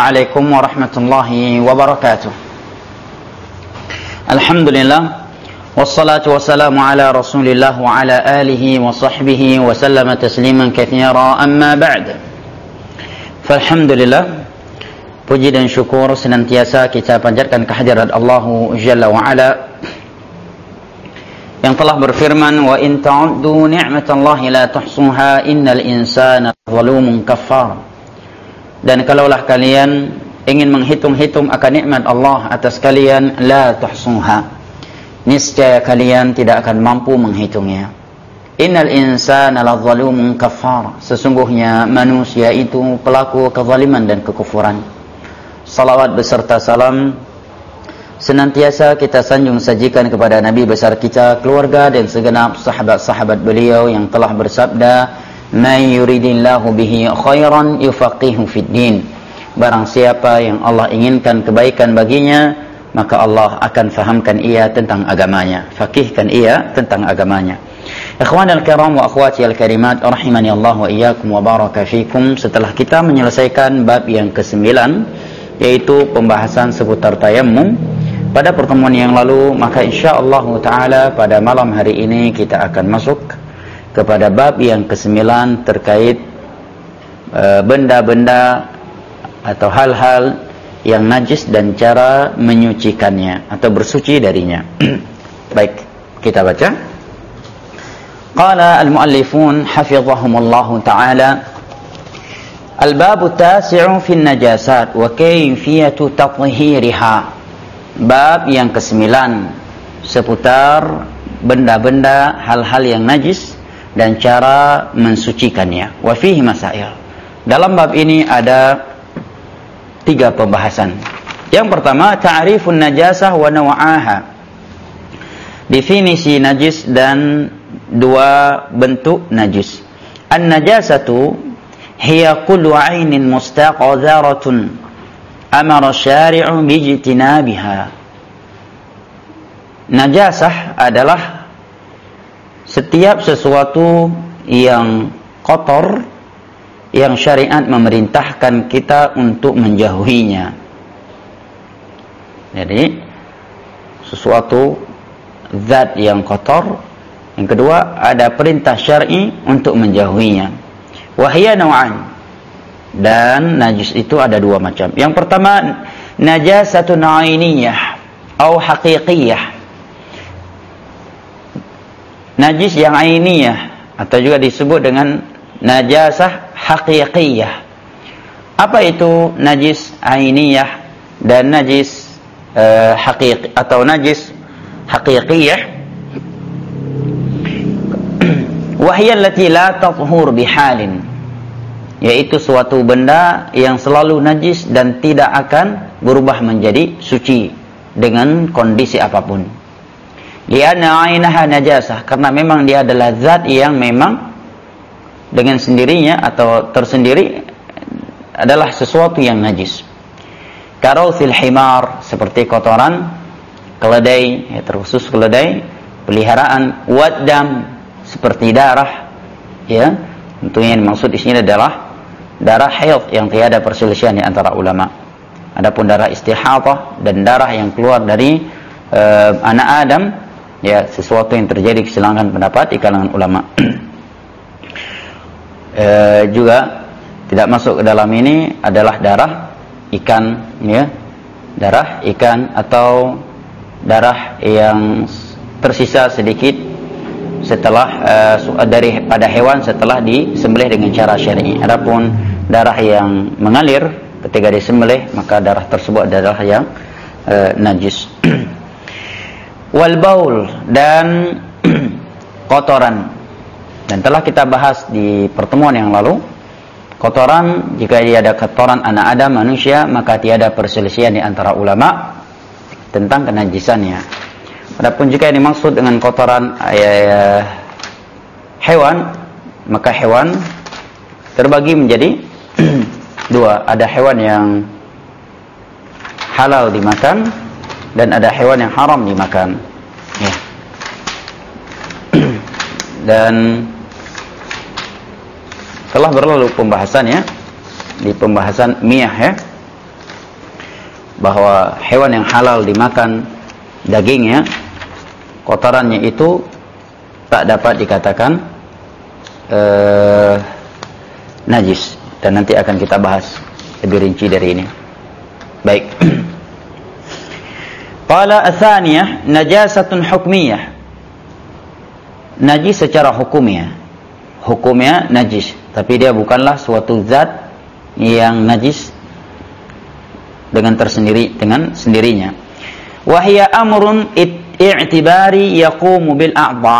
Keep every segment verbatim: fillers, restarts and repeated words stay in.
Assalamualaikum warahmatullahi wabarakatuh. Alhamdulillah, wassalatu wassalamu ala rasulillah wa ala alihi wa sahbihi wa sallama tasliman katsira, amma ba'd. Falhamdulillah, puji dan syukur senantiasa kita panjatkan kehadirat Allah Jalla wa Ala yang telah berfirman, wa in ta'uddu ni'matallahi la tuhsuha innal insana zalumun kafar. Dan kalaulah kalian ingin menghitung-hitung akan nikmat Allah atas kalian, la tuhsuha, niscaya kalian tidak akan mampu menghitungnya. Innal insana lazalumun kafar, sesungguhnya manusia itu pelaku kezaliman dan kekufuran. Salawat beserta salam senantiasa kita sanjung sajikan kepada Nabi besar kita, keluarga dan segenap sahabat-sahabat beliau yang telah bersabda, man yuridillahu bihi khairan yufaqihu fid din. Barang siapa yang Allah inginkan kebaikan baginya, maka Allah akan fahamkan ia tentang agamanya, faqihkan ia tentang agamanya. Ikhwanal kiram wa akhwati al-karimat, rahimani Allah wa iyyakum wa baraka fikum. Setelah kita menyelesaikan bab yang kesembilan, yaitu pembahasan seputar tayammum pada pertemuan yang lalu, maka insyaallah taala pada malam hari ini kita akan masuk kepada bab yang kesembilan terkait benda-benda uh, atau hal-hal yang najis dan cara menyucikannya atau bersuci darinya. Baik, kita baca. Qala al-muallifun hafizahumullahu ta'ala, al-babu tasi'u fi an-najasat wa kayfiyatu tathhiriha. Bab yang kesembilan seputar benda-benda hal-hal yang najis dan cara mensucikannya. Wa fihi masail. Dalam bab ini ada tiga pembahasan. Yang pertama, ta'rifun najasah wa naw'aha. Definisi najis dan dua bentuk najis. An-najasatu hiya kullu 'ainin mustaqdharatun amara syari'u bijtinabiha. Najasah adalah setiap sesuatu yang kotor yang syariat memerintahkan kita untuk menjauhinya. Jadi sesuatu zat yang kotor. Yang kedua, ada perintah syar'i untuk menjauhinya. Wahya naw'an. Dan najis itu ada dua macam. Yang pertama, najasatun 'ainiyah atau haqiqiyah. Najis yang ainiyah atau juga disebut dengan najasah haqiqiyah. Apa itu najis ainiyah dan najis uh, haqiqi atau najis haqiqiyah? Wahiyya allati la tathhur bihalin, yaitu suatu benda yang selalu najis dan tidak akan berubah menjadi suci dengan kondisi apapun. Lianna 'ainaha najasah, karena memang dia adalah zat yang memang dengan sendirinya atau tersendiri adalah sesuatu yang najis. Karawthil himar, seperti kotoran keledai, ya, terkhusus keledai peliharaan. Waddam, seperti darah, ya. Tentunya yang dimaksud di sini adalah darah haid yang tiada perselisihan di antara ulama. Adapun darah istihadah dan darah yang keluar dari uh, anak Adam, ya, sesuatu yang terjadi kesilangan pendapat di kalangan ulama. e, juga tidak masuk ke dalam ini adalah darah ikan, ya, darah ikan atau darah yang tersisa sedikit setelah e, dari pada hewan setelah disembelih dengan cara syar'i. Adapun darah yang mengalir ketika disembelih, maka darah tersebut adalah yang e, najis. Wal baul, dan kotoran. Dan telah kita bahas di pertemuan yang lalu, kotoran, jika dia ada kotoran anak Adam manusia, maka tiada perselisihan di antara ulama tentang kenajisannya. Adapun jika yang dimaksud dengan kotoran eh, hewan, maka hewan terbagi menjadi dua. Ada hewan yang halal dimakan dan ada hewan yang haram dimakan, ya. Dan telah berlalu pembahasannya di pembahasan miyah, ya, bahwa hewan yang halal dimakan dagingnya, kotorannya itu tak dapat dikatakan uh, najis, dan nanti akan kita bahas lebih rinci dari ini. Baik. Qala atsaniyah najasatun hukmiyah. Najis secara hukumnya. Hukumnya najis, tapi dia bukanlah suatu zat yang najis dengan tersendiri dengan sendirinya. Wa hiya amrun i'tibari yaqumu bil a'dha.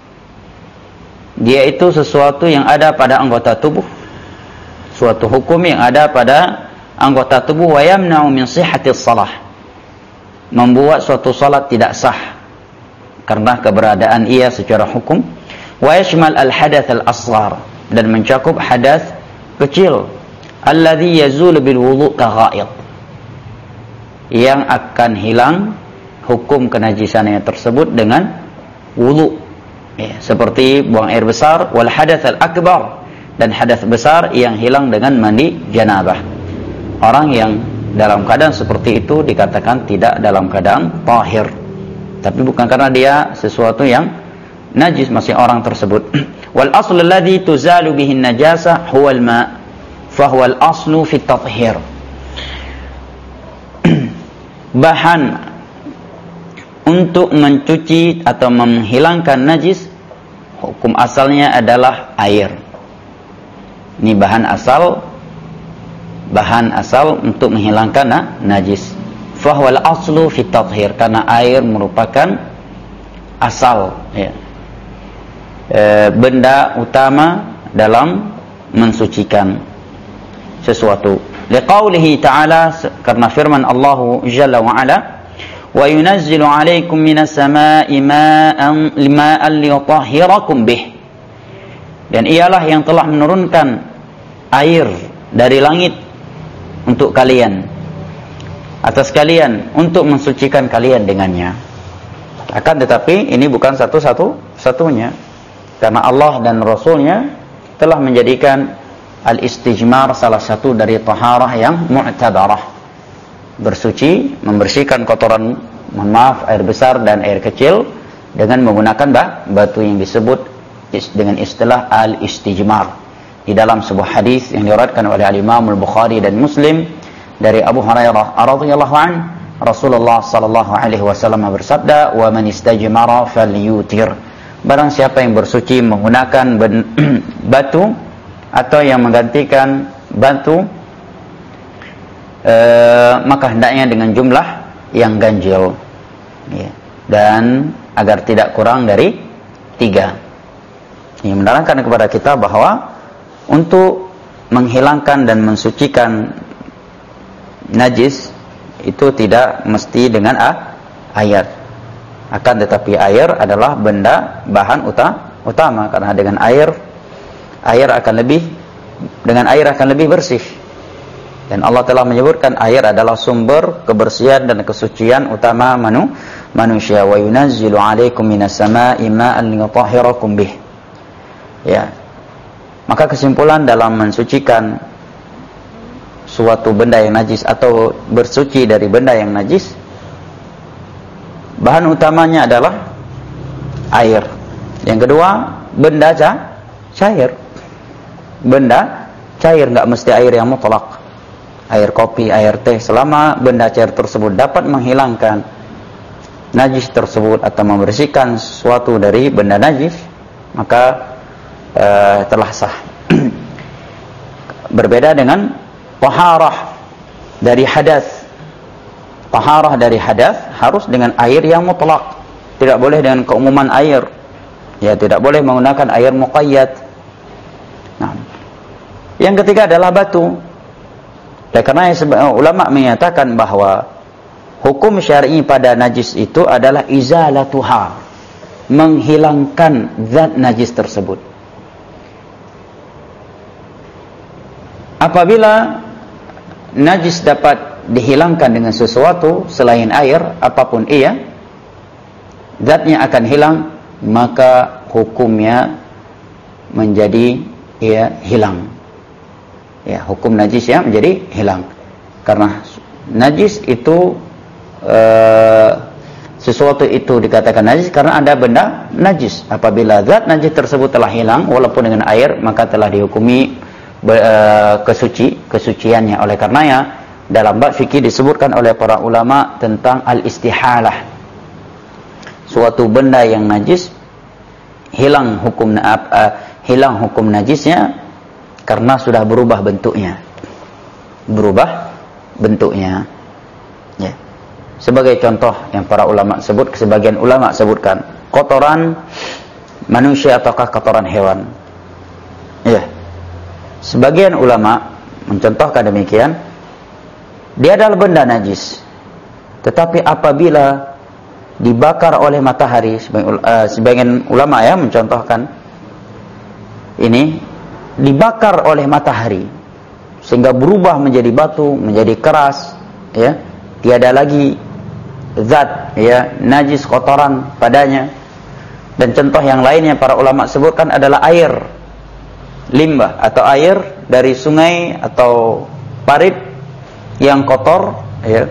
Dia itu sesuatu yang ada pada anggota tubuh, suatu hukum yang ada pada anggota tubuh, wa yamna'u min sihhatis shalah, membuat suatu salat tidak sah karena keberadaan ia secara hukum. Wa yashmal al hadath al asghar, dan mencakup hadas kecil, alladhi yazulu bil wudu' ka ghaid, yang akan hilang hukum kenajisannya tersebut dengan wudu, ya, seperti buang air besar. Wal hadath al akbar, dan hadas besar yang hilang dengan mandi janabah. Orang yang dalam keadaan seperti itu dikatakan tidak dalam keadaan tahir, tapi bukan karena dia sesuatu yang najis, masih orang tersebut. Wal aslu alladhi tuzalu bihi najasah huwal ma, fa huwal aslu fi tathhir. Bahan untuk mencuci atau menghilangkan najis, hukum asalnya adalah air. Ini bahan asal, bahan asal untuk menghilangkan nah, najis. Fahwal aslu fi tathhir, karena air merupakan asal, ya, e, benda utama dalam mensucikan sesuatu. Liqaulihi ta'ala, karena firman Allah Jalla wa Ala, wa yunazzilu 'alaikum minas samaa'i ma'an lima'an liyutahhirakum bih. Dan ialah yang telah menurunkan air dari langit untuk kalian, atas kalian, untuk mensucikan kalian dengannya. Akan tetapi ini bukan satu-satu satunya, karena Allah dan Rasulnya telah menjadikan al-istijmar salah satu dari taharah yang mu'tabarah, bersuci, membersihkan kotoran, mohon maaf, air besar dan air kecil, dengan menggunakan bah, batu yang disebut dengan istilah al-istijmar. Di dalam sebuah hadis yang diriwayatkan oleh al-Imam al-Bukhari dan Muslim dari Abu Hurairah radhiyallahu an, Rasulullah sallallahu alaihi wasallam bersabda, "Wa man istajmara falyutir." Barang siapa yang bersuci menggunakan batu atau yang menggantikan batu, e, maka hendaknya dengan jumlah yang ganjil, ya, dan agar tidak kurang dari tiga. Ini menerangkan kepada kita bahwa untuk menghilangkan dan mensucikan najis itu tidak mesti dengan ah, air. Akan tetapi air adalah benda bahan uta, utama, karena dengan air air akan lebih dengan air akan lebih bersih. Dan Allah telah menyebutkan air adalah sumber kebersihan dan kesucian utama manu, manusia. Wa yunazzilu 'alaikum minas samaa'i ma'an liyutahhirakum bih. Ya. Maka kesimpulan dalam mensucikan suatu benda yang najis atau bersuci dari benda yang najis, bahan utamanya adalah air. Yang kedua, benda cair. Benda cair, nggak mesti air yang mutlak. Air kopi, air teh, selama benda cair tersebut dapat menghilangkan najis tersebut atau membersihkan sesuatu dari benda najis, maka uh, telah sah. Berbeda dengan taharah dari hadas. Taharah dari hadas harus dengan air yang mutlak, tidak boleh dengan keumuman air, ya, tidak boleh menggunakan air muqayyad. Nah, yang ketiga adalah batu. Dan karena ulama menyatakan bahwa hukum syar'i pada najis itu adalah izalatuha, menghilangkan zat najis tersebut. Apabila najis dapat dihilangkan dengan sesuatu selain air, apapun ia, zatnya akan hilang, maka hukumnya menjadi ya hilang. Ya, hukum najisnya menjadi hilang. Karena najis itu uh, sesuatu itu dikatakan najis karena ada benda najis. Apabila zat najis tersebut telah hilang walaupun dengan air, maka telah dihukumi uh, kesuci kesuciannya. Oleh karenanya dalam bab fikih disebutkan oleh para ulama tentang al-istihalah. Suatu benda yang najis hilang hukum uh, hilang hukum najisnya karena sudah berubah bentuknya. Berubah bentuknya. Ya. Sebagai contoh yang para ulama sebut, sebagian ulama sebutkan kotoran manusia ataukah kotoran hewan. Ya. Sebagian ulama mencontohkan demikian, dia adalah benda najis. Tetapi apabila dibakar oleh matahari, sebagian, uh, sebagian ulama ya mencontohkan ini, dibakar oleh matahari sehingga berubah menjadi batu, menjadi keras, ya, tiada lagi zat ya najis kotoran padanya. Dan contoh yang lainnya para ulama sebutkan adalah air limbah atau air dari sungai atau parit yang kotor, ya,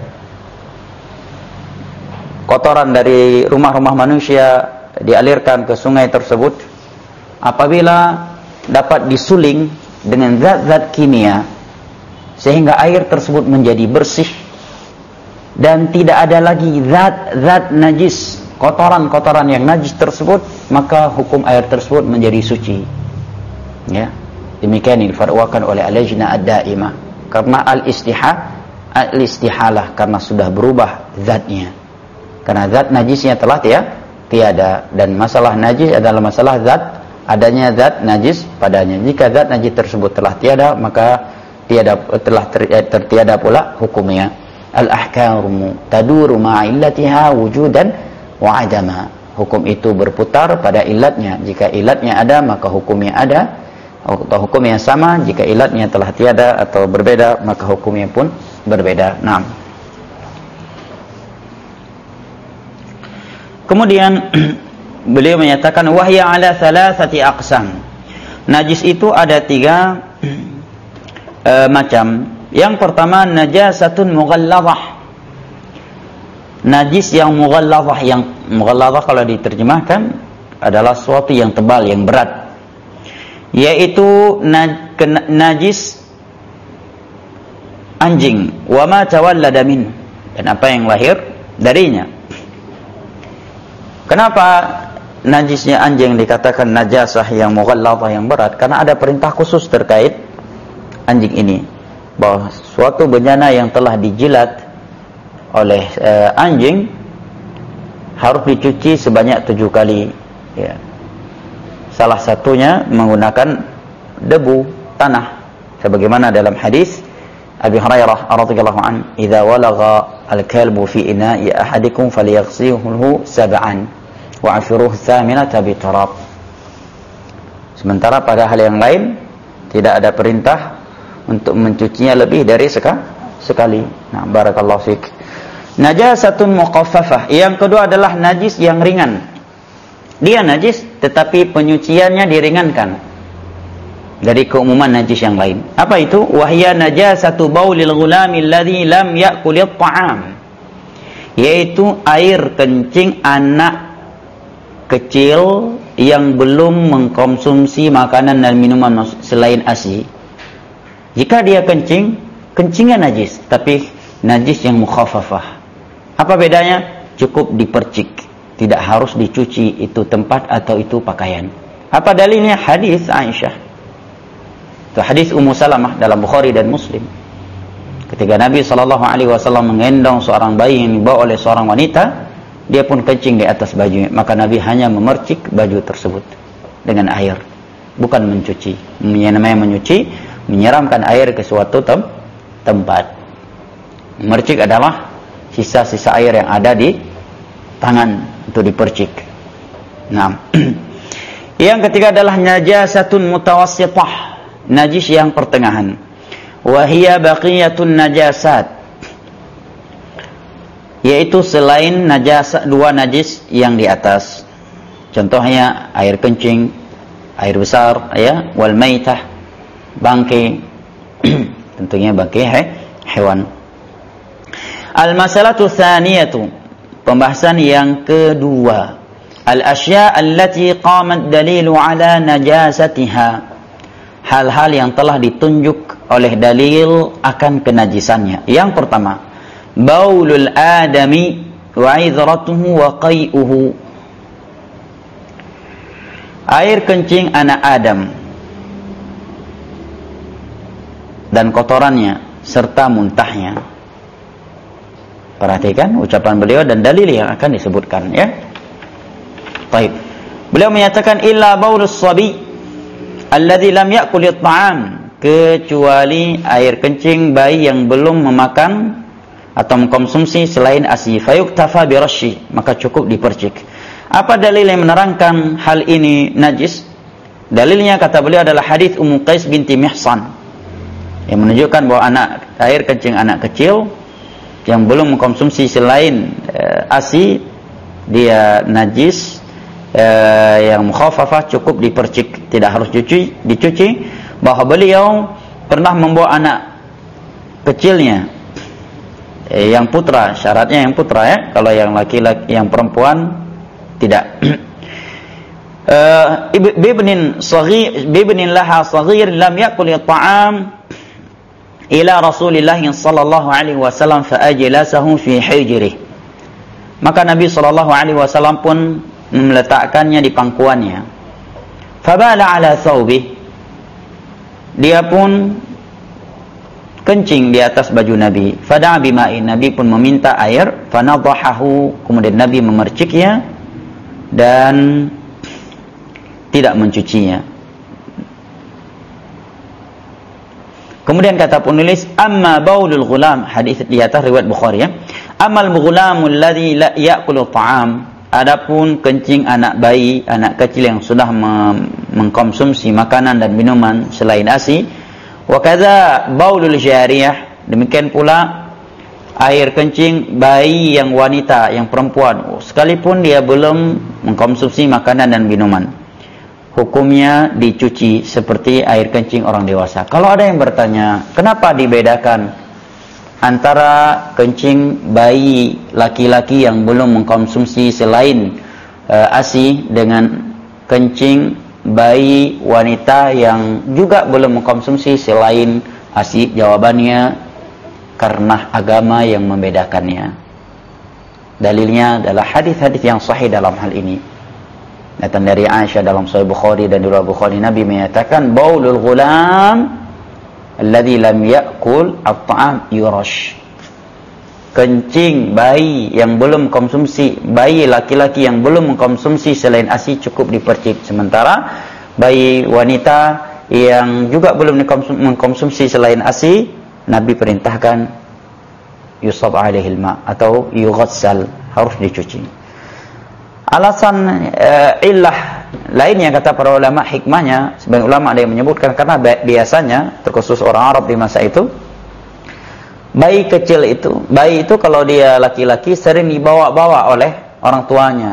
kotoran dari rumah-rumah manusia dialirkan ke sungai tersebut. Apabila dapat disuling dengan zat-zat kimia sehingga air tersebut menjadi bersih dan tidak ada lagi zat-zat najis, kotoran-kotoran yang najis tersebut, maka hukum air tersebut menjadi suci. Ya, demikian difatwakan oleh al-lajnah ad-daimah karena al-istihah al-istihalah, karena sudah berubah zatnya, karena zat najisnya telah tiada. Dan masalah najis adalah masalah zat, adanya zat najis padanya. Jika zat najis tersebut telah tiada, maka tiada telah ter, tertiada pula hukumnya. Al-ahkamu taduru ma'illatiha wujudan wa adama. Hukum itu berputar pada ilatnya. Jika ilatnya ada, maka hukumnya ada, atau hukumnya sama. Jika ilatnya telah tiada atau berbeda, maka hukumnya pun berbeda. Nah, kemudian beliau menyatakan wahya ala thalathati aqsam. Najis itu ada tiga e, macam. Yang pertama najasatun mughalladhah. Najis yang mughalladhah, yang mughalladhah kalau diterjemahkan adalah sesuatu yang tebal, yang berat. Yaitu naj, najis anjing, wa ma tawallada min, dan apa yang lahir darinya. Kenapa najisnya anjing dikatakan najasah yang mughalladhah, yang berat? Karena ada perintah khusus terkait anjing ini, bahwa suatu bencana yang telah dijilat oleh uh, anjing harus dicuci sebanyak tujuh kali, ya. Salah satunya menggunakan debu tanah, sebagaimana dalam hadis Abi Hurairah radhiyallahu an, "Idza walagha al-kalbu fi ina'i ahadikum falyaghsilhu sab'an wa 'afiruhu thaminata bi turab." Sementara pada hal yang lain tidak ada perintah untuk mencucinya lebih dari sekali. Nah, barakallahu fik. Najasatun muqaffafah. Yang kedua adalah najis yang ringan. Dia najis tetapi penyuciannya diringankan dari keumuman najis yang lain. Apa itu? Wahya najasatu baulil ghulami alladhi lam ya'kulit ta'am. Yaitu air kencing anak kecil yang belum mengkonsumsi makanan dan minuman selain A S I. Jika dia kencing, kencingnya najis, tapi najis yang mukhaffafah. Apa bedanya? Cukup dipercik, tidak harus dicuci itu tempat atau itu pakaian. Apa dalilnya? Hadis Aisyah. Itu hadis Ummu Salamah dalam Bukhari dan Muslim. Ketika Nabi sallallahu alaihi wasallam menggendong seorang bayi yang dibawa oleh seorang wanita, dia pun kencing di atas bajunya, maka Nabi hanya memercik baju tersebut dengan air, bukan mencuci. Yang namanya menyuci, menyiramkan air ke suatu tem tempat. Memercik adalah sisa-sisa air yang ada di tangan itu dipercik. Nah, yang ketiga adalah najasatun mutawassithah, najis yang pertengahan. Wa hiya baqiyatun najasat, yaitu selain najasa dua najis yang di atas. Contohnya air kencing, air besar, ya, wal maitah, bangkai, tentunya bangkai he, hewan. Al-masalatu tsaniyatu, pembahasan yang kedua, al-asya' allati qamat dalilu ala najasatiha, hal-hal yang telah ditunjuk oleh dalil akan kenajisannya. Yang pertama, baulul adami wa idratuhu wa qai'uhu, air kencing anak Adam dan kotorannya serta muntahnya. Perhatikan ucapan beliau dan dalil yang akan disebutkan, ya. Baik. Beliau menyatakan illa baulus sabi alladhi lam ya'kul at-ta'am, kecuali air kencing bayi yang belum memakan atau mengkonsumsi selain ASI, fayuktafa birasyi, maka cukup dipercik. Apa dalil yang menerangkan hal ini najis? Dalilnya kata beliau adalah hadis Ummu Qais binti Mihsan yang menunjukkan bahwa anak air kencing anak kecil yang belum mengkonsumsi selain uh, ASI dia najis, uh, yang mukhafafah, cukup dipercik, tidak harus dicuci, dicuci. Bahwa beliau pernah membawa anak kecilnya, eh, yang putra, syaratnya yang putra, ya. Kalau yang laki-laki, yang perempuan tidak. uh, Bibnin saghir, bibnin laha saghir lam yakul at-ta'am ila Rasulillah sallallahu alaihi wasallam fa ajlasahu fi hijrih. Maka Nabi sallallahu alaihi wasallam pun meletakkannya di pangkuannya. Fabala ala thawbih, dia pun kencing di atas baju Nabi. Fada'a bima'in, Nabi pun meminta air. Fanadhahahu, kemudian Nabi memerciknya dan tidak mencucinya. Kemudian kata penulis, amma baulul ghulam, hadis di atas riwayat Bukhari, ya. Amal ghulamul ladzi la ya'kulu ta'am, adapun kencing anak bayi, anak kecil yang sudah mengkonsumsi makanan dan minuman selain ASI, wa kadza baulul jariyah, demikian pula air kencing bayi yang wanita, yang perempuan, sekalipun dia belum mengkonsumsi makanan dan minuman, hukumnya dicuci seperti air kencing orang dewasa. Kalau ada yang bertanya, kenapa dibedakan antara kencing bayi laki-laki yang belum mengkonsumsi selain uh, ASI dengan kencing bayi wanita yang juga belum mengkonsumsi selain ASI? Jawabannya, karena agama yang membedakannya. Dalilnya adalah hadis-hadis yang sahih dalam hal ini. Datang dari Aisyah dalam Sahih Bukhari dan riwayat Bukhari, Nabi menyatakan baulul ghulam alladzi lam ya'kul at-ta'am yurash, kencing bayi yang belum konsumsi, bayi laki-laki yang belum mengkonsumsi selain ASI cukup dipercik, sementara bayi wanita yang juga belum mengkonsumsi selain ASI, Nabi perintahkan yusab alaihil ma, atau yughassal, harus dicuci. Alasan uh, illah lainnya, kata para ulama, hikmahnya, sebagian ulama ada yang menyebutkan karena biasanya, terkhusus orang Arab di masa itu, bayi kecil itu, bayi itu kalau dia laki-laki sering dibawa-bawa oleh orang tuanya,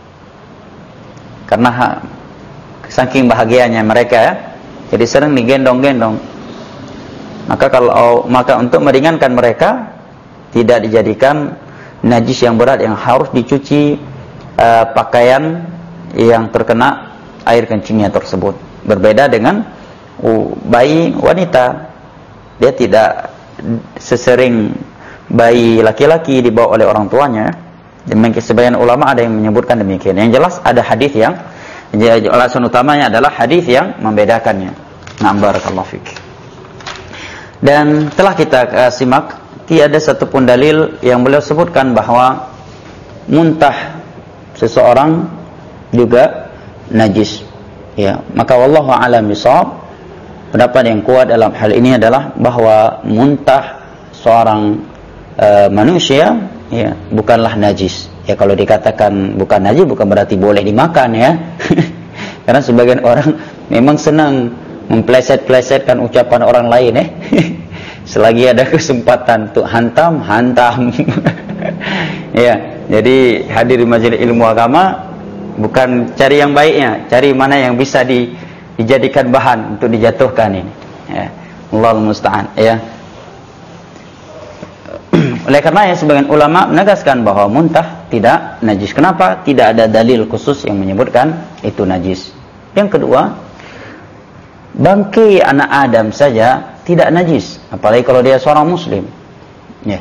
karena saking bahagianya mereka, ya, jadi sering digendong-gendong. Maka kalau maka untuk meringankan mereka, tidak dijadikan najis yang berat yang harus dicuci Uh, pakaian yang terkena air kencingnya tersebut. Berbeda dengan uh, bayi wanita, dia tidak sesering bayi laki-laki dibawa oleh orang tuanya. Demikian sebagian ulama ada yang menyebutkan demikian. Yang jelas ada hadis yang, alasan utamanya adalah hadis yang membedakannya. Na'am, barakallahu fik. Dan telah kita uh, simak, tiada satupun dalil yang beliau sebutkan bahwa muntah seseorang juga najis, ya. Maka wallahu a'lam bishawab, pendapat yang kuat dalam hal ini adalah bahwa muntah seorang e, manusia, ya, bukanlah najis. Ya, kalau dikatakan bukan najis bukan berarti boleh dimakan, ya. Karena sebagian orang memang senang mempleset-plesetkan ucapan orang lain, eh. Selagi ada kesempatan untuk hantam, hantam. Ya. Jadi hadir di majelis ilmu agama bukan cari yang baiknya, cari mana yang bisa di, dijadikan bahan untuk dijatuhkan ini. Ya. Allahul musta'an, ya. Oleh karenanya sebagian ulama menegaskan bahwa muntah tidak najis. Kenapa? Tidak ada dalil khusus yang menyebutkan itu najis. Yang kedua, bangkai anak Adam saja tidak najis, apalagi kalau dia seorang muslim. Ya.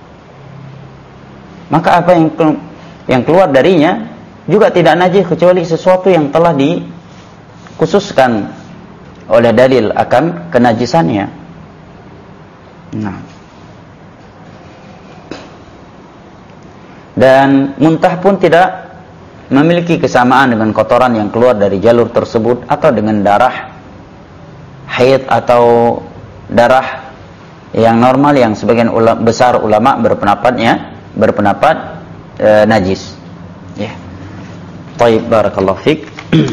Maka apa yang yang keluar darinya juga tidak najis kecuali sesuatu yang telah dikhususkan oleh dalil akan kenajisannya. Nah. Dan muntah pun tidak memiliki kesamaan dengan kotoran yang keluar dari jalur tersebut atau dengan darah haid atau darah yang normal yang sebagian ulama, besar ulama berpendapatnya berpendapat e, najis. Ya. Baik, barakallahu fik.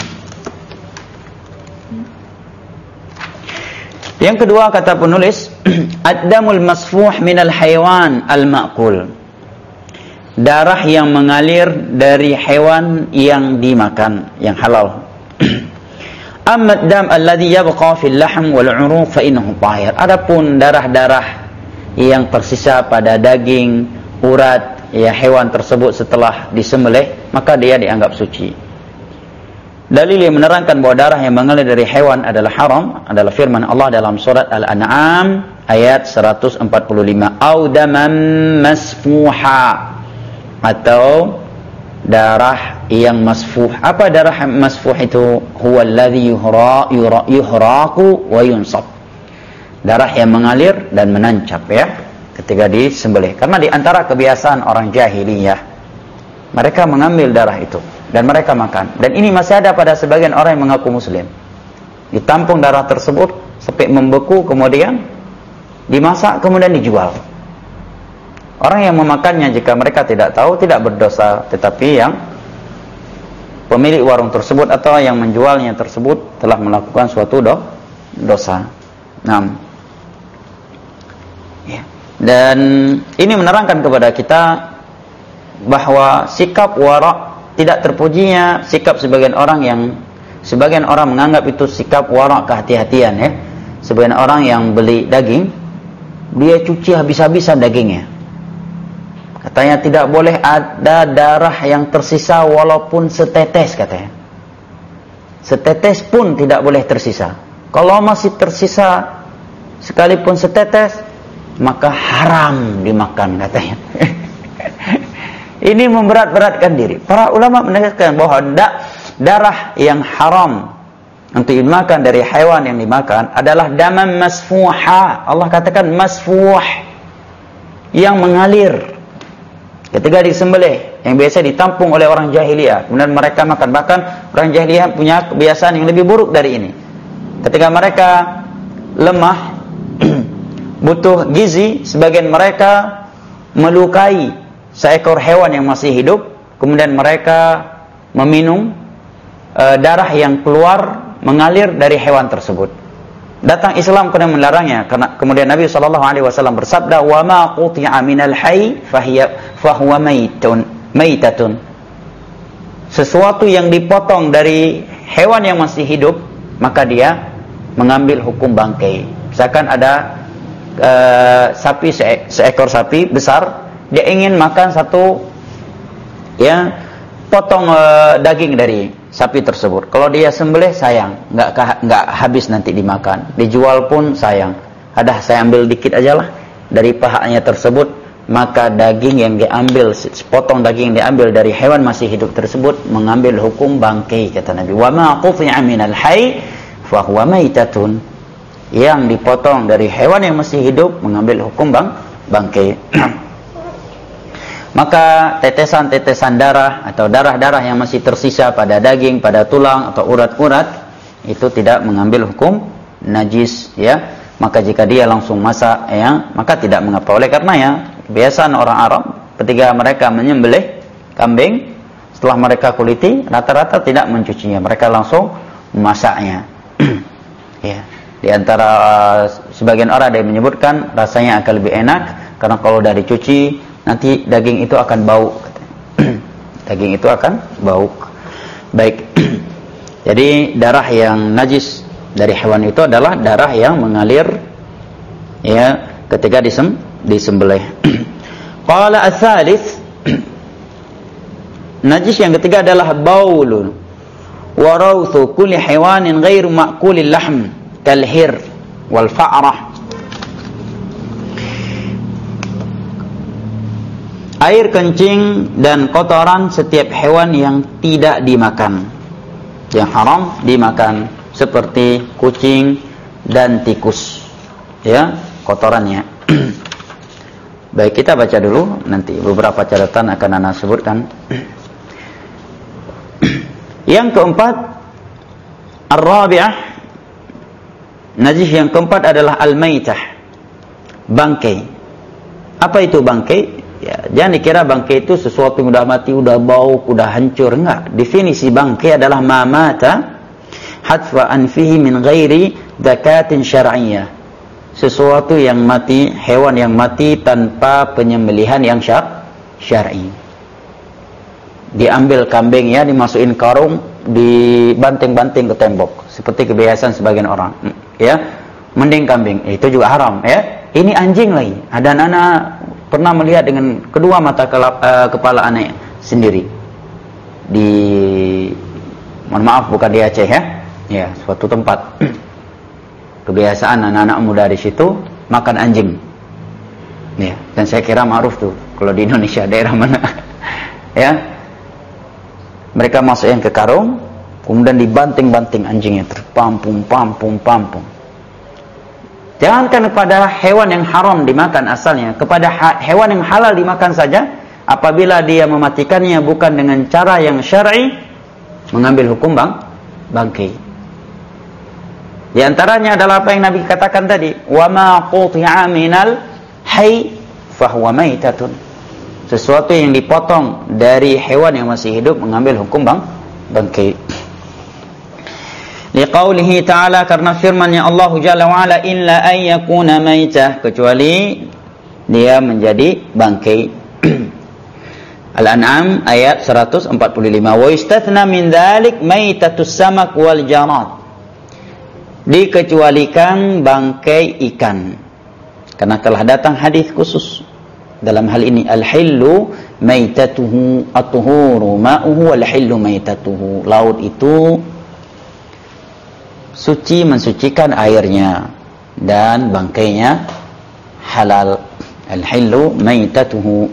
Yang kedua kata penulis, ad-damul masfuh minal haywan al-ma'kul. Darah yang mengalir dari hewan yang dimakan, yang halal. Amma ad-dam alladhi yabqa fil lahm wal 'uruq fa innahu tahir. Adapun darah-darah yang tersisa pada daging, urat ya hewan tersebut setelah disembelih, maka dia dianggap suci. Dalil yang menerangkan bahwa darah yang mengalir dari hewan adalah haram adalah firman Allah dalam surat Al-An'am ayat seratus empat puluh lima, au daman masfuha, atau darah yang masfuh. Apa darah masfuh itu? Huwa alladhi yuhra, yuhra, yuhraqu wa yunsab. Darah yang mengalir dan menancap ya ketika disembelih. Karena di antara kebiasaan orang jahiliyah, mereka mengambil darah itu dan mereka makan. Dan ini masih ada pada sebagian orang yang mengaku muslim. Ditampung darah tersebut sampai membeku, kemudian dimasak, kemudian dijual. Orang yang memakannya jika mereka tidak tahu tidak berdosa, tetapi yang pemilik warung tersebut atau yang menjualnya tersebut telah melakukan suatu do, dosa. Nah, ya. Dan ini menerangkan kepada kita bahwa sikap wara' tidak terpujinya sikap sebagian orang yang sebagian orang menganggap itu sikap wara' kehati-hatian ya. Sebagian orang yang beli daging, dia cuci habis-habisan dagingnya. Katanya tidak boleh ada darah yang tersisa walaupun setetes, katanya. Setetes pun tidak boleh tersisa. Kalau masih tersisa sekalipun setetes, maka haram dimakan, katanya. Ini memberat-beratkan diri. Para ulama menegaskan bahwa da, darah yang haram untuk dimakan dari hewan yang dimakan adalah daman masfuha. Allah katakan masfuh, yang mengalir ketika disembelih, yang biasa ditampung oleh orang jahiliyah, kemudian mereka makan. Bahkan orang jahiliyah punya kebiasaan yang lebih buruk dari ini. Ketika mereka lemah, butuh gizi, sebagian mereka melukai seekor hewan yang masih hidup, kemudian mereka meminum e, darah yang keluar mengalir dari hewan tersebut. Datang Islam kemudian melarangnya, karena kemudian Nabi sallallahu alaihi wasallam bersabda, "Wa ma quti'a minal hayy fahiya fahuwa maitun, maitatun." Sesuatu yang dipotong dari hewan yang masih hidup, maka dia mengambil hukum bangkai. Misalkan ada uh, sapi se seekor sapi besar, dia ingin makan satu ya potong uh, daging dari sapi tersebut. Kalau dia sembelih sayang, nggak nggak habis nanti dimakan. Dijual pun sayang. Ada saya ambil dikit aja lah dari pahanya tersebut, maka daging yang diambil, sepotong daging yang diambil dari hewan masih hidup tersebut mengambil hukum bangkai, kata Nabi. Wa ma quti'a minal hayy fa huwa maitatun. Yang dipotong dari hewan yang masih hidup mengambil hukum bang bangkai. Maka tetesan-tetesan darah atau darah-darah yang masih tersisa pada daging, pada tulang atau urat-urat itu tidak mengambil hukum najis ya. Maka jika dia langsung masak ya, maka tidak mengapa. Oleh karenanya kebiasaan orang Arab ketika mereka menyembelih kambing, setelah mereka kuliti, rata-rata tidak mencucinya, mereka langsung memasaknya. Ya. Di antara uh, sebagian orang ada yang menyebutkan rasanya akan lebih enak karena kalau dari cuci nanti daging itu akan bau. Daging itu akan bau. Baik. Jadi darah yang najis dari hewan itu adalah darah yang mengalir ya ketika disem, disembelih. Qala ats-tsalits, najis yang ketiga adalah baulun wa rawthu kulli hayawanin ghairu ma'kulil lahm kal hir wal fa'rah. Air kencing dan kotoran setiap hewan yang tidak dimakan, yang haram dimakan, seperti kucing dan tikus, ya, kotorannya. Baik, kita baca dulu, nanti beberapa catatan akan ana sebutkan. Yang keempat, ar-rabi'ah, najis yang keempat adalah al-maitah, bangkai. Apa itu bangkai? Ya, jangan dikira bangkai itu sesuatu yang udah mati, udah bau, udah hancur. Enggak. Definisi bangkai adalah ma mata hatfa anfihi min ghairi zakatin syar'iyyah. Sesuatu yang mati, hewan yang mati tanpa penyembelihan yang syar syar'i. Diambil kambingnya, dimasukin karung, dibanting-banting ke tembok, seperti kebiasaan sebagian orang. Ya, mending kambing. Itu juga haram, ya. Ini anjing lagi. Ada anak pernah melihat dengan kedua mata kelap, uh, kepala anak sendiri di, mohon maaf, bukan di Aceh, ya, ya, suatu tempat. Kebiasaan anak-anak muda di situ makan anjing, ya, dan saya kira ma'ruf tuh kalau di Indonesia, daerah mana, ya, mereka masukin ke karung, kemudian dibanting-banting anjingnya, terpampung, pampung, pampung. Jangankan kepada hewan yang haram dimakan asalnya, kepada hewan yang halal dimakan saja, apabila dia mematikannya bukan dengan cara yang syar'i, mengambil hukum bang, bangkai. Di antaranya adalah apa yang Nabi katakan tadi, wa ma quti'a minal hayy fahuwa maitatun. Sesuatu yang dipotong dari hewan yang masih hidup mengambil hukum bang, bangkai. Liqaulihi ta'ala, karena firman-Nya Allah Jalla wa ala, illa ay yakuna maitah, kecuali dia menjadi bangkai. Al-An'am ayat seratus empat puluh lima. Wa istathna min dzalik maitatus samak wal jarad. Dikecualikan bangkai ikan, karena telah datang hadis khusus dalam hal ini, al-hillu maitatuhu at-tuhuru ma'uhu wal hillu maitatuhu. Laut itu suci, mensucikan airnya, dan bangkainya halal. Al-hillu maitatuhu.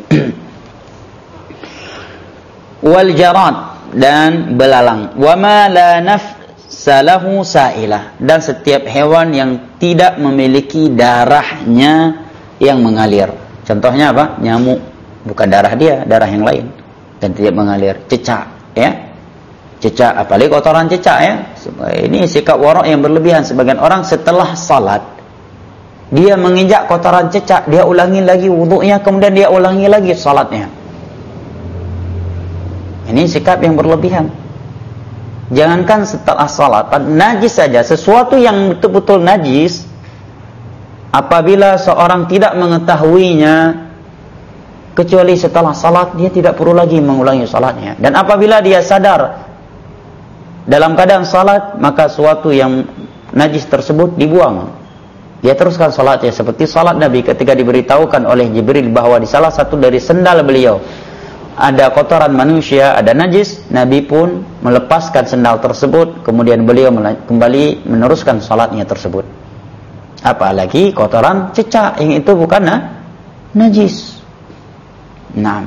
Wal jarad, dan belalang. Wa ma la nafsalahu sa'ilah, dan setiap hewan yang tidak memiliki darahnya yang mengalir. Contohnya apa? Nyamuk, bukan darah dia, darah yang lain, dan tidak mengalir. Cecak, ya, cecak, apalagi kotoran cecak, ya. Ini sikap warok yang berlebihan. Sebagian orang setelah salat, dia menginjak kotoran cecak, dia ulangi lagi wudunya, kemudian dia ulangi lagi salatnya. Ini sikap yang berlebihan. Jangankan setelah salat, najis saja, sesuatu yang betul-betul najis, apabila seorang tidak mengetahuinya kecuali setelah salat, dia tidak perlu lagi mengulangi salatnya. Dan apabila dia sadar dalam keadaan salat, maka suatu yang najis tersebut dibuang. Dia teruskan salatnya, seperti salat Nabi ketika diberitahukan oleh Jibril bahwa di salah satu dari sendal beliau ada kotoran manusia, ada najis. Nabi pun melepaskan sendal tersebut, kemudian beliau kembali meneruskan salatnya tersebut. Apalagi kotoran cecak, yang itu bukan nah, najis. Nah,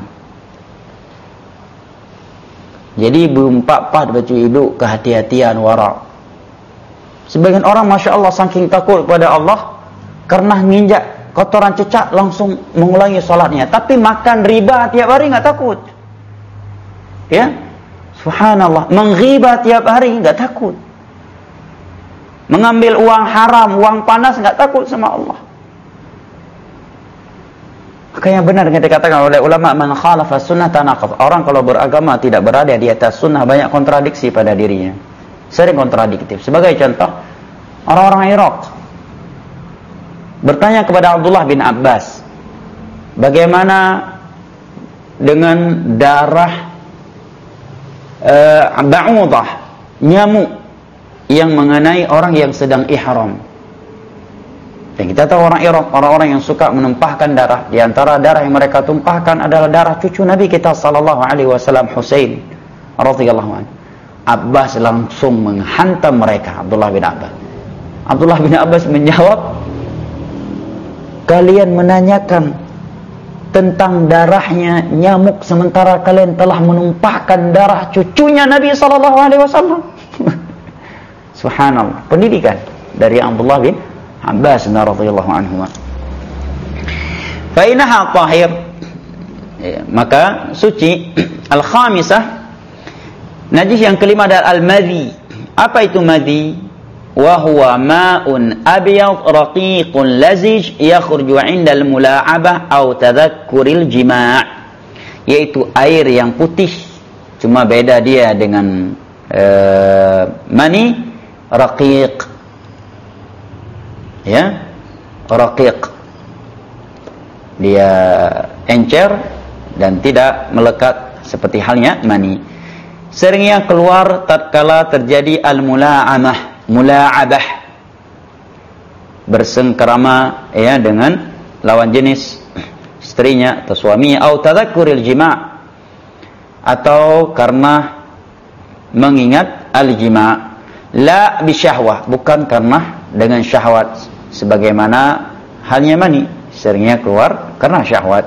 jadi berempat-empat baju hidup, kehati-hatian, wara. Sebagian orang, masya Allah, saking takut kepada Allah, karena nginjak kotoran cecak langsung mengulangi salatnya. Tapi makan riba tiap hari nggak takut, ya, subhanallah. Menghibah tiap hari nggak takut. Mengambil uang haram, uang panas, nggak takut sama Allah. Makanya benar yang dikatakan oleh ulama, man khalafa sunnah tanaqad. Orang kalau beragama tidak berada di atas sunnah, banyak kontradiksi pada dirinya, sering kontradiktif. Sebagai contoh, orang-orang Irak bertanya kepada Abdullah bin Abbas, bagaimana dengan darah uh, ba'udah, nyamuk yang mengenai orang yang sedang ihram. Dan kita tahu orang Irak, orang-orang yang suka menumpahkan darah. Di antara darah yang mereka tumpahkan adalah darah cucu Nabi kita sallallahu alaihi wasallam, Husain radhiyallahu anhu. Abbas langsung menghantam mereka, Abdullah bin Abbas. Abdullah bin Abbas menjawab, kalian menanyakan tentang darahnya nyamuk sementara kalian telah menumpahkan darah cucunya Nabi sallallahu alaihi wasallam. Subhanallah, pendidikan dari Abdullah bin Abbas radhiyallahu anhu. Fa innaha tahir, ya, maka suci. Al-khamisah, najis yang kelima adalah al-madhi. Apa itu madhi? Wa huwa ma'un abyad raqiqun lazij yakhruju 'inda al-mula'abah aw tadhakkuril jima', yaitu air yang putih, cuma beda dia dengan uh, mani. Raqiq, ya, raqiq, dia encer dan tidak melekat seperti halnya mani. Seringnya keluar tatkala terjadi al-mula'amah, mula'abah, bersengkerama, ya, dengan lawan jenis istrinya atau suaminya, atau tadhakkuril jima', atau karena mengingat al-jima'. La bisyahwah, bukan karena dengan syahwat sebagaimana halnya mani, seringnya keluar karena syahwat.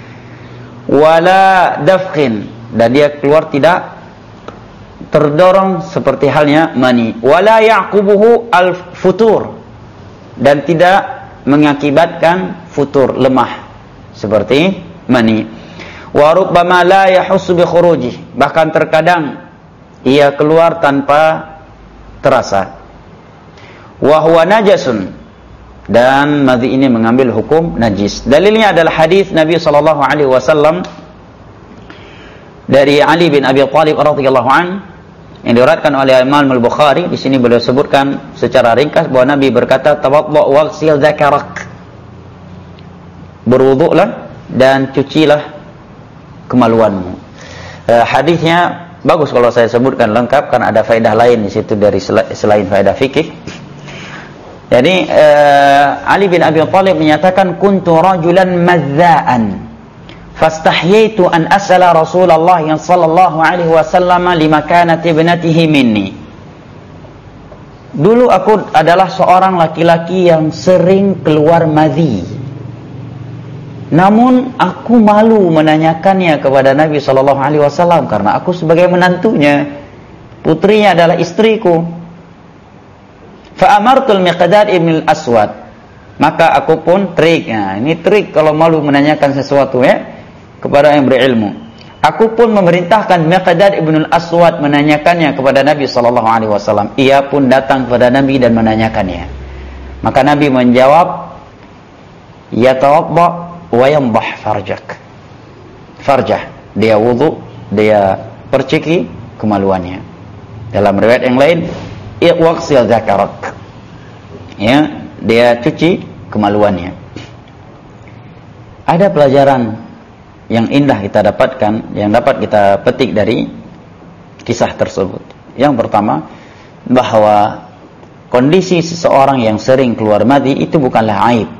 Wala dafqin, dan dia keluar tidak terdorong seperti halnya mani. Wala yaqubuhu al-futur, dan tidak mengakibatkan futur, lemah seperti mani. Wa rubbama la yahussu bi khurujih, bahkan terkadang ia keluar tanpa terasa. Wa huwa najasun, dan madhi ini mengambil hukum najis. Dalilnya adalah hadis Nabi sallallahu alaihi wasallam dari Ali bin Abi Thalib radhiyallahu an, yang diriwayatkan oleh Imam Al-Bukhari. Di sini beliau sebutkan secara ringkas bahwa Nabi berkata, tawaddu waghsil dzakarak, berwuduklah dan cucilah kemaluanmu. Uh, hadisnya bagus kalau saya sebutkan lengkap, kan ada faedah lain di situ dari selain faedah fikih. Jadi uh, Ali bin Abi Thalib menyatakan, kuntu rajulan madza'an fastahyaitu an as'ala Rasulullah sallallahu alaihi wasallam limakanati ibnatihi minni. Dulu aku adalah seorang laki-laki yang sering keluar madhi, namun aku malu menanyakannya kepada Nabi sallallahu alaihi wasallam karena aku sebagai menantunya, putrinya adalah istriku. Fa amartul Miqdad ibn al-Aswad, maka aku pun trik. Nah, ini trik kalau malu menanyakan sesuatu, ya, kepada yang berilmu. Aku pun memerintahkan Miqdad ibn al-Aswad menanyakannya kepada Nabi sallallahu alaihi wasallam. Ia pun datang kepada Nabi dan menanyakannya. Maka Nabi menjawab, ya tawadda wa yamdah farjak. Farjah, dia wudu, dia perciki kemaluannya. Dalam riwayat yang lain, iqsil zakarak, ya, dia cuci kemaluannya. Ada pelajaran yang indah kita dapatkan, yang dapat kita petik dari kisah tersebut. Yang pertama, bahwa kondisi seseorang yang sering keluar madhi itu bukanlah aib,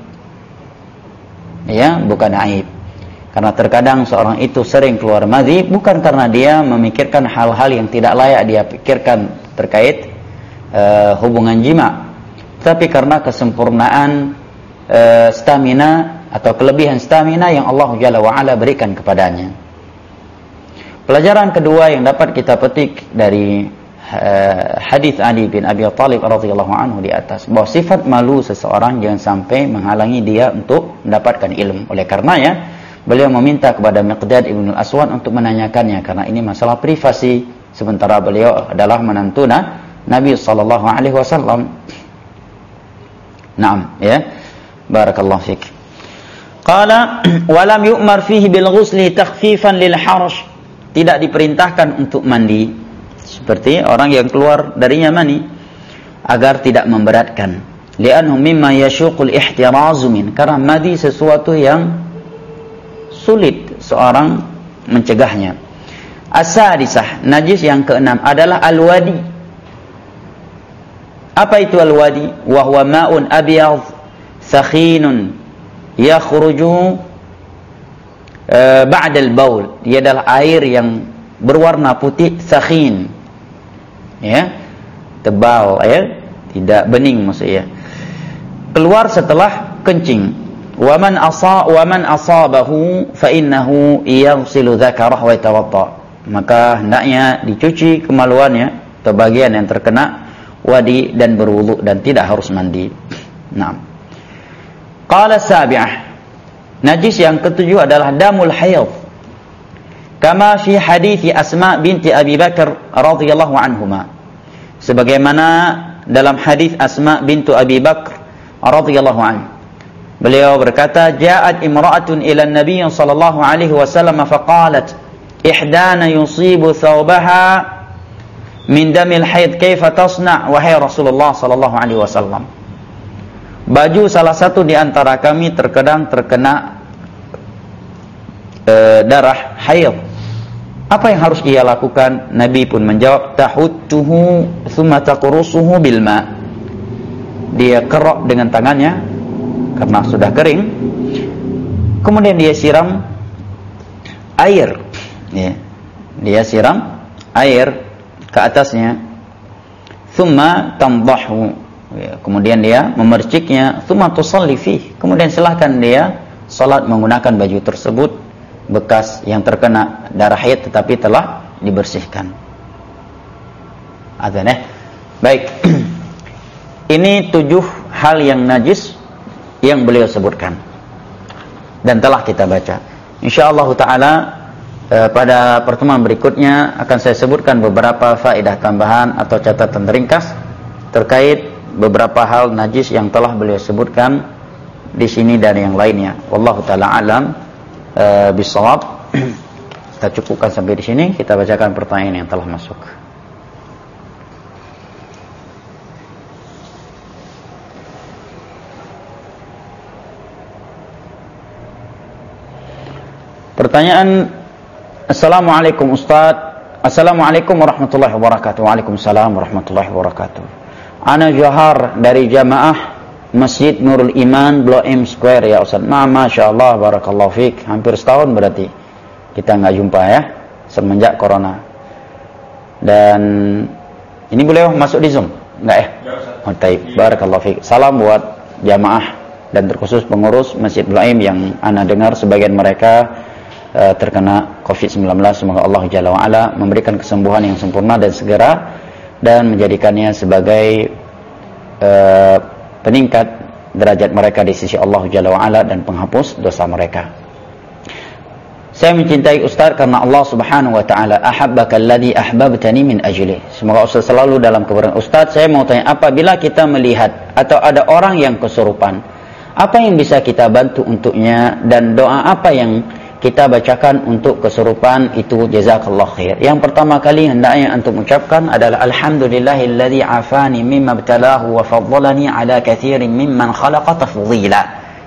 ya, bukan aib. Karena terkadang seorang itu sering keluar madhi bukan karena dia memikirkan hal-hal yang tidak layak dia pikirkan terkait uh, hubungan jima, tapi karena kesempurnaan uh, stamina atau kelebihan stamina yang Allah Jalla wa'ala berikan kepadanya. Pelajaran kedua yang dapat kita petik dari uh, hadis Ali bin Abi Thalib radhiyallahu anhu di atas, bahwa sifat malu seseorang jangan sampai menghalangi dia untuk mendapatkan ilmu. Oleh karenanya beliau meminta kepada Miqdad ibn al-Aswad untuk menanyakannya, karena ini masalah privasi, sementara beliau adalah menantuna Nabi sallallahu alaihi wasallam. Naam, ya. Barakallahu fik. Qala wa lam yu'mar fihi bil ghusli takhfifan lil haraj. Tidak diperintahkan untuk mandi seperti orang yang keluar darinya mani, agar tidak memberatkan. Li'annahu mimma yashuqul ihtirazu min, karena mandi sesuatu yang sulit seorang mencegahnya. As-sadisah, najis yang keenam adalah al-wadi. Apa itu al-wadi? Wa huwa ma'un abyad sakhinun yakhruju uh, ba'da al-baul. Dia adalah air yang berwarna putih, sakhin, ya, tebal, ya, tidak bening maksudnya, keluar setelah kencing. Wa man asa wa man asabahu fa innahu yaghsilu dzakarah wa yatawadda. Maka hendaknya dicuci kemaluannya atau bagian yang terkena wadi dan berwudu dan tidak harus mandi. Naam. Qala sabi'ah. Najis yang ketujuh adalah damul hayd. Kama fi hadits Asma binti Abi Bakar radhiyallahu anhuma. Sebagaimana dalam hadis Asma bintu Abi Bakar radhiyallahu anhu. Beliau berkata, "Ja'at imra'atun ila an-nabiy sallallahu alaihi wasallam faqalat, ihdana yusibu thawbaha min damil haid, kaifa tasna' wahai Rasulullah sallallahu alaihi wasallam?" Baju salah satu di antara kami terkadang terkena e, darah haid. Apa yang harus ia lakukan? Nabi pun menjawab, tahuttuhu thumma taqrusuhu bil ma. Dia kerok dengan tangannya karena sudah kering. Kemudian dia siram air. Ya. Dia siram air ke atasnya. Thumma tamdahu. Ya. Kemudian dia memerciknya. Thumma tusalli fih. Kemudian silahkan dia salat menggunakan baju tersebut, bekas yang terkena darah haid tetapi telah dibersihkan. Azan, eh? Baik. Ini tujuh hal yang najis yang beliau sebutkan dan telah kita baca. Insyaallah taala eh, pada pertemuan berikutnya akan saya sebutkan beberapa faedah tambahan atau catatan ringkas terkait beberapa hal najis yang telah beliau sebutkan di sini dan yang lainnya. Wallahu taala alam Uh, bisawab. Kita cukupkan sampai di sini. Kita bacakan pertanyaan yang telah masuk. Pertanyaan, Assalamualaikum Ustaz. Assalamualaikum warahmatullahi wabarakatuh. Waalaikumsalam warahmatullahi wabarakatuh. Ana Johar dari jamaah Masjid Nurul Iman Blok M Square ya Ustaz. Ma Masya Allah, barakallahu fiik. Hampir setahun berarti kita nggak jumpa ya, semenjak corona. Dan ini beliau masuk di Zoom nggak ya? Oh, taib. Barakallahu fiik. Salam buat jamaah dan terkhusus pengurus Masjid Blok M yang ana dengar sebagian mereka uh, terkena covid sembilan belas. Semoga Allah Jalla wa Ala memberikan kesembuhan yang sempurna dan segera dan menjadikannya sebagai uh, peningkat derajat mereka di sisi Allah Jalla wa'ala dan penghapus dosa mereka. Saya mencintai Ustaz karena Allah Subhanahu wa ta'ala ahabbaka alladhi ahbabtani min ajli. Semoga Ustaz selalu dalam kebenaran. Ustaz, saya mau tanya, apabila kita melihat atau ada orang yang kesurupan, apa yang bisa kita bantu untuknya dan doa apa yang kita bacakan untuk kesurupan itu? Jazakallah khair. Yang pertama kali hendaknya antum ucapkan adalah alhamdulillahilladzi afani mimma ibtalahu wa faddalani ala katsirin mimman khalaqa tafdhila.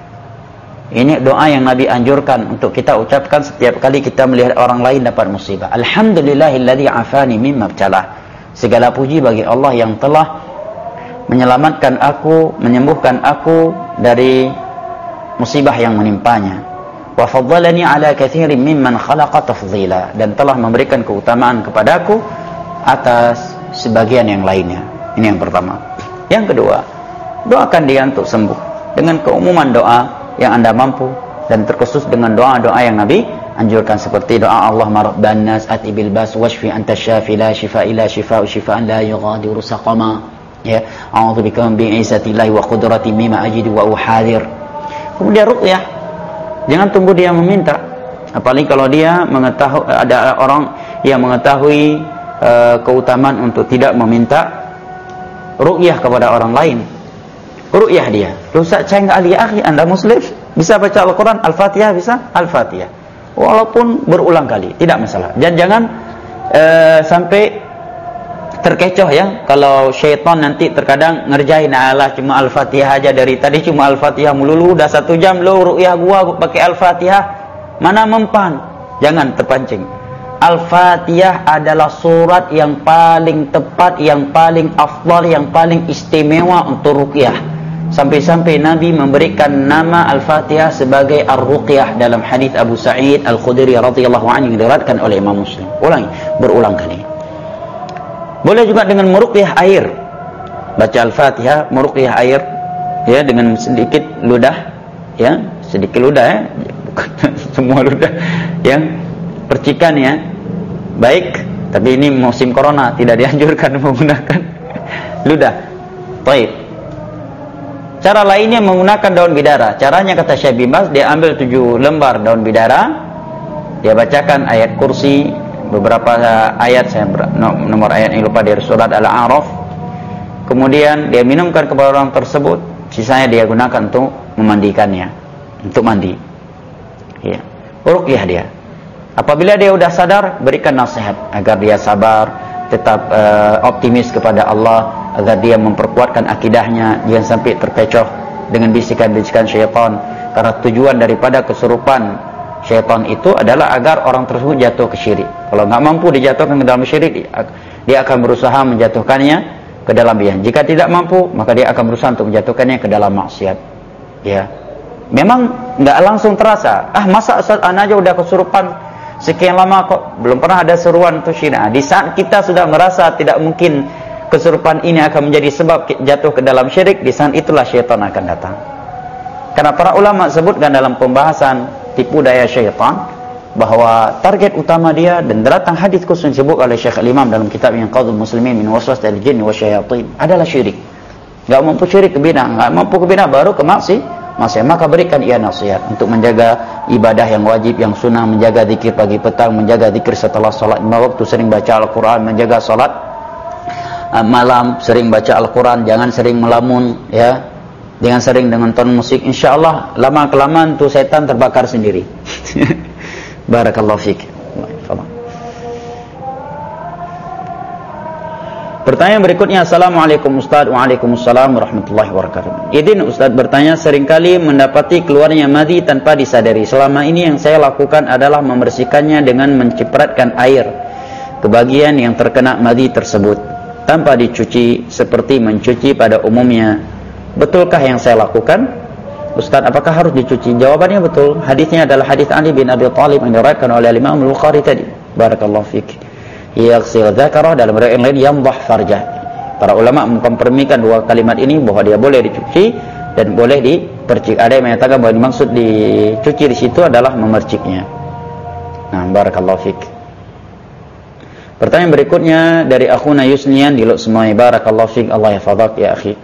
Ini doa yang Nabi anjurkan untuk kita ucapkan setiap kali kita melihat orang lain dapat musibah. Alhamdulillahilladzi afani mimma ibtalah. Segala puji bagi Allah yang telah menyelamatkan aku, menyembuhkan aku dari musibah yang menimpanya. Wa faddalani ala katsirin mimman khalaqa tafdhila, dan telah memberikan keutamaan kepadaku atas sebagian yang lainnya. Ini yang pertama. Yang kedua, doakan dia untuk sembuh dengan keumuman doa yang Anda mampu dan terkhusus dengan doa-doa yang Nabi anjurkan seperti doa Allahumma rabban nas atibil bas washfi anta syafi la shifa illa shifa'u shifaan la yughadiru saqama. Ya, a'udzubika min bi'izzatillahi wa qudrati mimma ajidu wa uhadir. Kemudian ruqyah. Jangan tunggu dia meminta. Apalagi kalau dia mengetahui, ada orang yang mengetahui uh, keutamaan untuk tidak meminta ruqyah kepada orang lain. Ruqyah dia. Loh, saya enggak ahli, akhi, Anda muslim, bisa baca Al-Qur'an, Al-Fatihah bisa? Al-Fatihah. Walaupun berulang kali, tidak masalah. Dan jangan uh, sampai terkecoh ya, kalau syaitan nanti terkadang ngerjain, alah cuma Al-Fatihah aja, dari tadi cuma Al-Fatihah melulu, udah satu jam lo ru'yah gua, gua pakai Al-Fatihah, mana mempan. Jangan terpancing. Al-Fatihah adalah surat yang paling tepat, yang paling afdal, yang paling istimewa untuk ruqyah. Sampai-sampai Nabi memberikan nama Al-Fatihah sebagai Ar-Ruqyah dalam hadis Abu Sa'id Al-Khudri radhiyallahu anhu yang diriwayatkan oleh Imam Muslim. Ulangi, berulang kali. Boleh juga dengan meruqyah air. Baca Al-Fatihah, meruqyah air ya dengan sedikit ludah ya, sedikit ludah ya, bukan semua ludah yang percikan ya. Baik, tapi ini musim corona tidak dianjurkan menggunakan ludah. Baik. Cara lainnya menggunakan daun bidara. Caranya kata Syekh bin Baz, dia ambil tujuh lembar daun bidara, dia bacakan ayat kursi, beberapa ayat, saya nomor ayat yang lupa dari surat Al-A'raf. Kemudian dia minumkan kepada orang tersebut, sisanya dia gunakan untuk memandikannya, untuk mandi. Ya, ruqyah dia. Apabila dia sudah sadar, berikan nasihat agar dia sabar, tetap uh, optimis kepada Allah, agar dia memperkuatkan akidahnya, jangan sampai terkecoh dengan bisikan-bisikan syaitan. Karena tujuan daripada kesurupan syaitan itu adalah agar orang tersebut jatuh ke syirik. Kalau nggak mampu dijatuhkan ke dalam syirik, dia akan berusaha menjatuhkannya ke dalam bidah. Jika tidak mampu, maka dia akan berusaha untuk menjatuhkannya ke dalam maksiat. Ya, memang nggak langsung terasa. Ah, masa Ustaz ana aja udah kesurupan sekian lama kok belum pernah ada seruan untuk syirik. Nah, di saat kita sudah merasa tidak mungkin kesurupan ini akan menjadi sebab jatuh ke dalam syirik, di saat itulah syaitan akan datang. Karena para ulama sebutkan dalam pembahasan tipu daya syaitan bahwa target utama dia, dan datang hadis khusus disebut oleh Syekh Al-Imam dalam kitab yang Qadhul Muslimin min waswasil jinn wasyayatin, adalah syirik. Enggak mampu syirik ke bidah, enggak mampu ke bidah, baru ke maksiat. Maksiat, maka berikan ia nasihat untuk menjaga ibadah yang wajib, yang sunnah, menjaga zikir pagi petang, menjaga zikir setelah salat lima waktu, sering baca Al-Qur'an, menjaga salat malam, sering baca Al-Quran, jangan sering melamun ya, jangan sering dengan ton musik. InsyaAllah lama kelamaan tuh setan terbakar sendiri. Barakallahu fiik. Pertanyaan berikutnya, Assalamualaikum Ustaz. Waalaikumsalam warahmatullahi wabarakatuh. Izin Ustaz bertanya, seringkali mendapati keluarnya madhi tanpa disadari. Selama ini yang saya lakukan adalah membersihkannya dengan mencipratkan air ke bagian yang terkena madhi tersebut tanpa dicuci seperti mencuci pada umumnya. Betulkah yang saya lakukan? Ustaz, apakah harus dicuci? Jawabannya betul. Hadisnya adalah hadis Ali bin Abi Thalib yang diriwayatkan oleh Imam Al-Bukhari tadi. Barakallahu fiik. Yaghsil dzakarah, dalam riwayat yang lain yamdhah farjah. Para ulama mengkompromikan dua kalimat ini bahwa dia boleh dicuci dan boleh dipercik. Ada yang mengatakan bahwa dimaksud dicuci di situ adalah memerciknya. Nah, barakallahu fiik. Pertanyaan berikutnya dari akhuna Yusnian di Luxemai. Barakallahu fiik, Allah yahfazak ya akhi.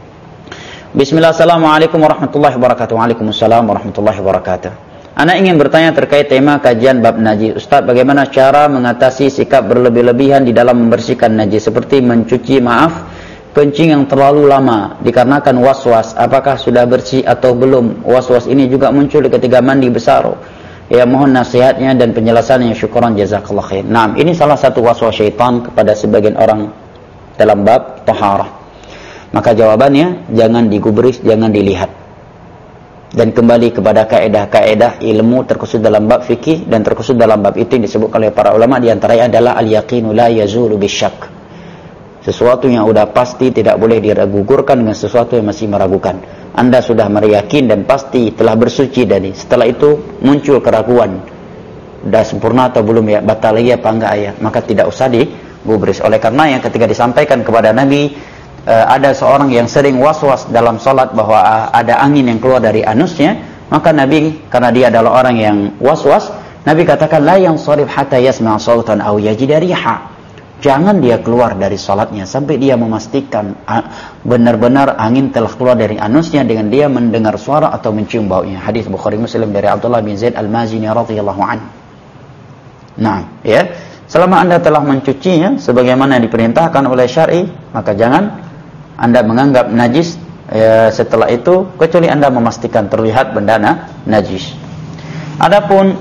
Bismillah, assalamualaikum warahmatullahi wabarakatuh. Waalaikumsalam warahmatullahi wabarakatuh. Anak ingin bertanya terkait tema kajian bab najis. Ustaz, bagaimana cara mengatasi sikap berlebih-lebihan di dalam membersihkan najis, seperti mencuci maaf kencing yang terlalu lama dikarenakan was-was, apakah sudah bersih atau belum? Was-was ini juga muncul ketika mandi besar. Ya, mohon nasihatnya dan penjelasannya, syukran jazakallah khair. Nah, ini salah satu was-was syaitan kepada sebagian orang dalam bab taharah. Maka jawabannya, jangan digubris, jangan dilihat. Dan kembali kepada kaedah-kaedah ilmu terkhusus dalam bab fikih dan terkhusus dalam bab itu yang disebut oleh para ulama, di antaranya adalah al-yaqinu la yazulu bisyak. Sesuatu yang sudah pasti tidak boleh diragugurkan dengan sesuatu yang masih meragukan. Anda sudah meyakin dan pasti telah bersuci dari, setelah itu muncul keraguan, sudah sempurna atau belum ya, batal lagi apa enggak ya, maka tidak usah digubris. Oleh karena yang ketika disampaikan kepada Nabi, Uh, ada seorang yang sering was-was dalam salat bahwa uh, ada angin yang keluar dari anusnya, maka Nabi, karena dia adalah orang yang was-was, Nabi katakan la yansarif hatta yasma' sautan aw yajida riha. Jangan dia keluar dari salatnya sampai dia memastikan uh, benar-benar angin telah keluar dari anusnya dengan dia mendengar suara atau mencium baunya. Hadis Bukhari Muslim dari Abdullah bin Zaid Al-Mazini radhiyallahu anhu. Nah, ya, selama Anda telah mencucinya sebagaimana diperintahkan oleh syar'i, maka jangan Anda menganggap najis ya, setelah itu, kecuali Anda memastikan terlihat benda najis. Adapun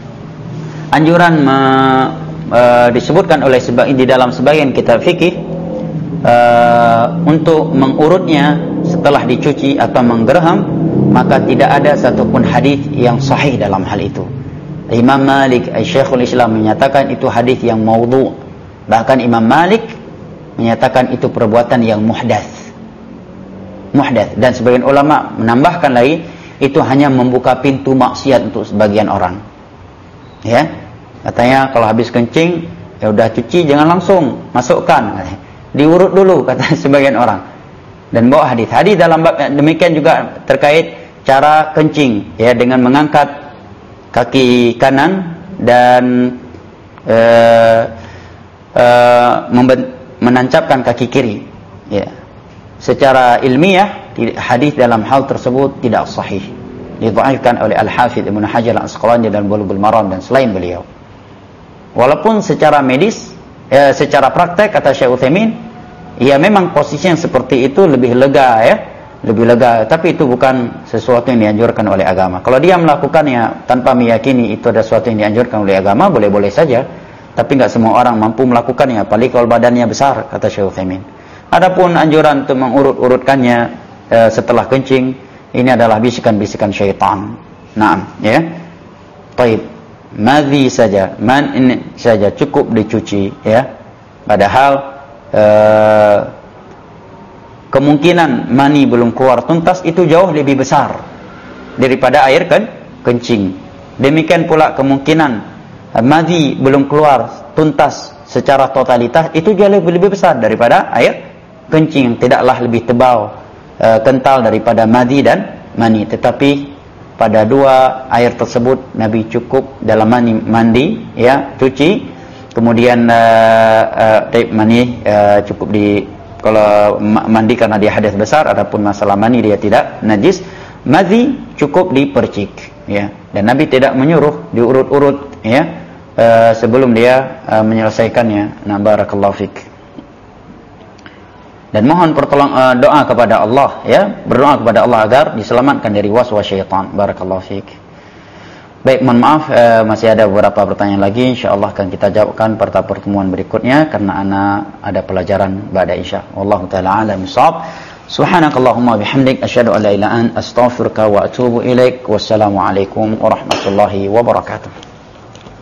anjuran me, e, disebutkan oleh sebagian di dalam sebagian kitab fikih e, untuk mengurutnya setelah dicuci atau menggeraham, maka tidak ada satupun hadis yang sahih dalam hal itu. Imam Malik, Syekhul Islam menyatakan itu hadis yang maudhu'. Bahkan Imam Malik menyatakan itu perbuatan yang muhdats. muhdath. Dan sebagian ulama menambahkan lagi, itu hanya membuka pintu maksiat untuk sebagian orang. Ya, katanya kalau habis kencing, ya udah cuci, jangan langsung masukkan, diurut dulu, kata sebagian orang. Dan bawa hadis. Hadis dalam bab demikian juga terkait cara kencing, ya, dengan mengangkat kaki kanan dan uh, uh, menancapkan kaki kiri. Ya, secara ilmiah hadis dalam hal tersebut tidak sahih, didhaifkan oleh Al-Hafidz Ibnu Hajar Al-Asqalani dalam Bulughul Maram dan selain beliau. Walaupun secara medis, eh, secara praktek kata Syekh Utsaimin, ya memang posisi yang seperti itu lebih lega, ya, lebih lega, tapi itu bukan sesuatu yang dianjurkan oleh agama. Kalau dia melakukannya tanpa meyakini itu ada sesuatu yang dianjurkan oleh agama, boleh-boleh saja, tapi nggak semua orang mampu melakukannya, apalagi kalau badannya besar, kata Syekh Utsaimin. Adapun anjuran untuk mengurut-urutkannya e, setelah kencing, ini adalah bisikan-bisikan syaitan. Naam, ya. Baik, madhi saja, man ini saja cukup dicuci, ya. Padahal e, kemungkinan mani belum keluar tuntas itu jauh lebih besar daripada air kan kencing. Demikian pula kemungkinan madhi belum keluar tuntas secara totalitas itu jauh lebih, lebih besar daripada air kencing yang tidaklah lebih tebal, e, kental daripada madhi dan mani. Tetapi pada dua air tersebut Nabi cukup dalam mani mandi, ya, cuci, kemudian e, e, mani e, cukup di, kalau mandi karena dia hadas besar, adapun masalah mani dia tidak najis, madhi cukup dipercik, ya. Dan Nabi tidak menyuruh diurut-urut, ya, e, sebelum dia e, menyelesaikannya. Nah, barakallahu fik. Dan mohon pertolong uh, doa kepada Allah, ya, berdoa kepada Allah agar diselamatkan dari waswas syaitan. Barakallahu fiik. Baik, mohon maaf, uh, masih ada beberapa pertanyaan lagi, insyaallah akan kita jawabkan pada pertemuan berikutnya karena ana ada pelajaran ba'da isya. Wallahu taala alam bissawab. Subhanakallahumma bihamdik asyhadu an la ilaha illa anta astaghfiruka wa atubu ilaik. Wassalamu alaikum warahmatullahi wabarakatuh.